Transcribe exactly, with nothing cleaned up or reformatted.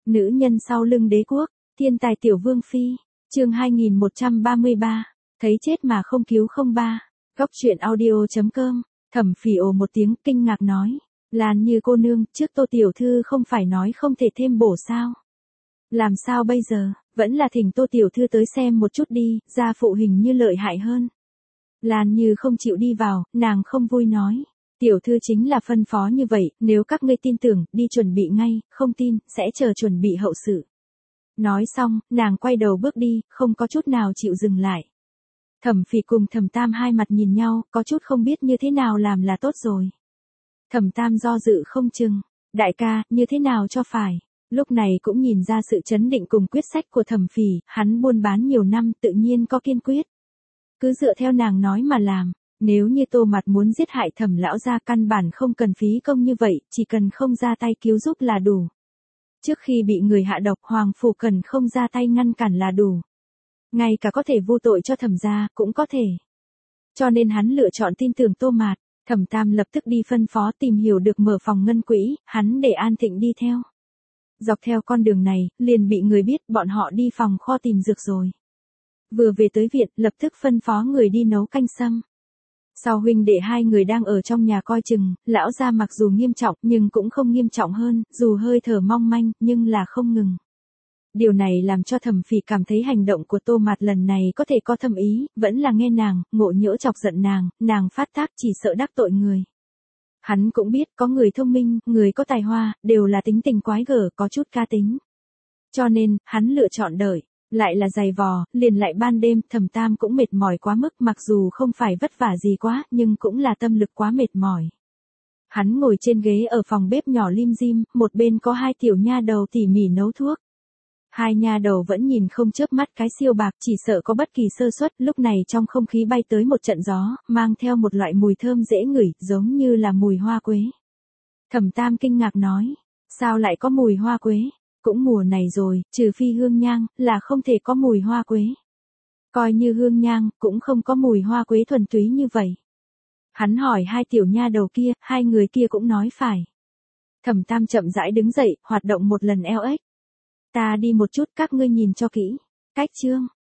Nữ nhân sau lưng đế quốc, thiên tài tiểu vương phi, chương hai nghìn một trăm ba mươi ba, thấy chết mà không cứu không ba, góc truyện audio.com, Thẩm Phỉ ồ một tiếng kinh ngạc nói, Lan Như cô nương, trước Tô tiểu thư không phải nói không thể thêm bổ sao? Làm sao bây giờ, vẫn là thỉnh Tô tiểu thư tới xem một chút đi, gia phụ hình như lợi hại hơn. Lan Như không chịu đi vào, nàng không vui nói. Tiểu thư chính là phân phó như vậy, nếu các ngươi tin tưởng, đi chuẩn bị ngay, không tin, sẽ chờ chuẩn bị hậu sự. Nói xong, nàng quay đầu bước đi, không có chút nào chịu dừng lại. Thẩm Phỉ cùng Thẩm Tam hai mặt nhìn nhau, có chút không biết như thế nào làm là tốt rồi. Thẩm Tam do dự không chừng, đại ca, như thế nào cho phải. Lúc này cũng nhìn ra sự chấn định cùng quyết sách của Thẩm Phỉ, hắn buôn bán nhiều năm tự nhiên có kiên quyết. Cứ dựa theo nàng nói mà làm. Nếu như Tô Mạt muốn giết hại Thẩm lão gia căn bản không cần phí công như vậy, chỉ cần không ra tay cứu giúp là đủ. Trước khi bị người hạ độc, Hoàng phủ cần không ra tay ngăn cản là đủ. Ngay cả có thể vu tội cho Thẩm gia, cũng có thể. Cho nên hắn lựa chọn tin tưởng Tô Mạt. Thẩm Tam lập tức đi phân phó tìm hiểu được mở phòng ngân quỹ, hắn để An Thịnh đi theo. Dọc theo con đường này, liền bị người biết bọn họ đi phòng kho tìm dược rồi. Vừa về tới viện, lập tức phân phó người đi nấu canh sâm. Sau huynh đệ hai người đang ở trong nhà coi chừng, lão gia mặc dù nghiêm trọng nhưng cũng không nghiêm trọng hơn, dù hơi thở mong manh nhưng là không ngừng. Điều này làm cho Thẩm Phỉ cảm thấy hành động của Tô Mạt lần này có thể có thâm ý, vẫn là nghe nàng, ngộ nhỡ chọc giận nàng, nàng phát tác chỉ sợ đắc tội người. Hắn cũng biết có người thông minh, người có tài hoa, đều là tính tình quái gở, có chút ca tính. Cho nên, hắn lựa chọn đợi. Lại là giày vò, liền lại ban đêm, Thẩm Tam cũng mệt mỏi quá mức, mặc dù không phải vất vả gì quá, nhưng cũng là tâm lực quá mệt mỏi. Hắn ngồi trên ghế ở phòng bếp nhỏ lim dim, một bên có hai tiểu nha đầu tỉ mỉ nấu thuốc. Hai nha đầu vẫn nhìn không chớp mắt cái siêu bạc, chỉ sợ có bất kỳ sơ suất, lúc này trong không khí bay tới một trận gió, mang theo một loại mùi thơm dễ ngửi, giống như là mùi hoa quế. Thẩm Tam kinh ngạc nói, sao lại có mùi hoa quế? Cũng mùa này rồi, trừ phi hương nhang, là không thể có mùi hoa quế. Coi như hương nhang, cũng không có mùi hoa quế thuần túy như vậy. Hắn hỏi hai tiểu nha đầu kia, hai người kia cũng nói phải. Thẩm Tam chậm rãi đứng dậy, hoạt động một lần eo ếch. Ta đi một chút, các ngươi nhìn cho kỹ. Cách chương,